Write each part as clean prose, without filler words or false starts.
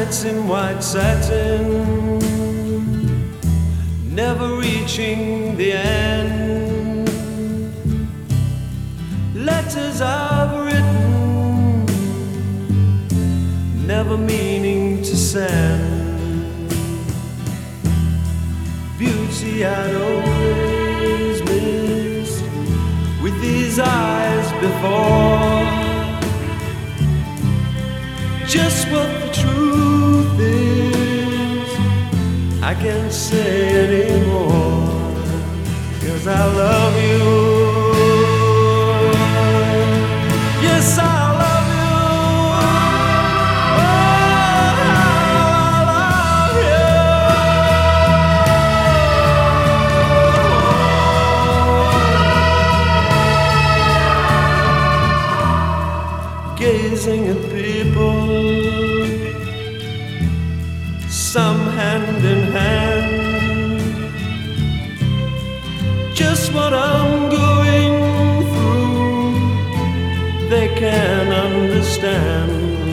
Nights in white satin, never reaching the end. Letters I've written, never meaning to send. Beauty I'd always missed with these eyes before. Just what the truth is, I can't say anymore, 'cause I love you. Yes, I love you. Oh, I love you. Gazing at people, some hand in hand, just what I'm going through, they can understand.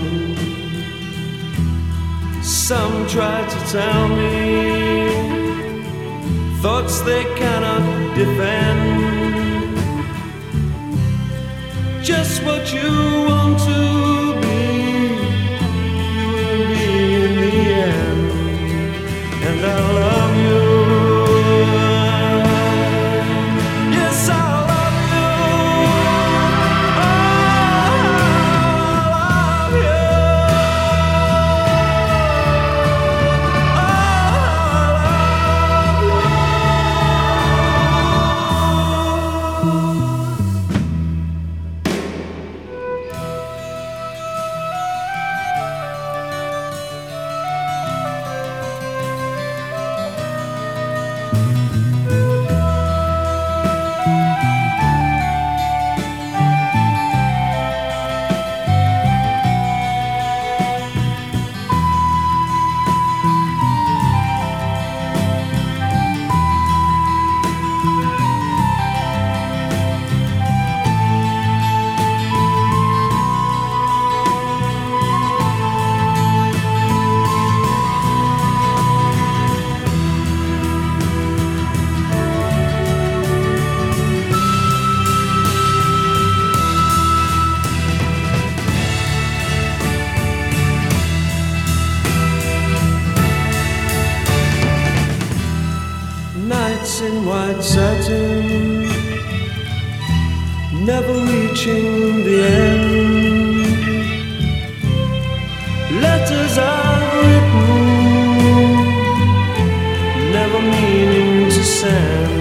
Some try to tell me thoughts they cannot defend. Just what you want to be, you will be in the end. And I love you. Yes, I love you. Oh, I love you. Nights in white satin, never reaching the end. Letters I've written, never meaning to send.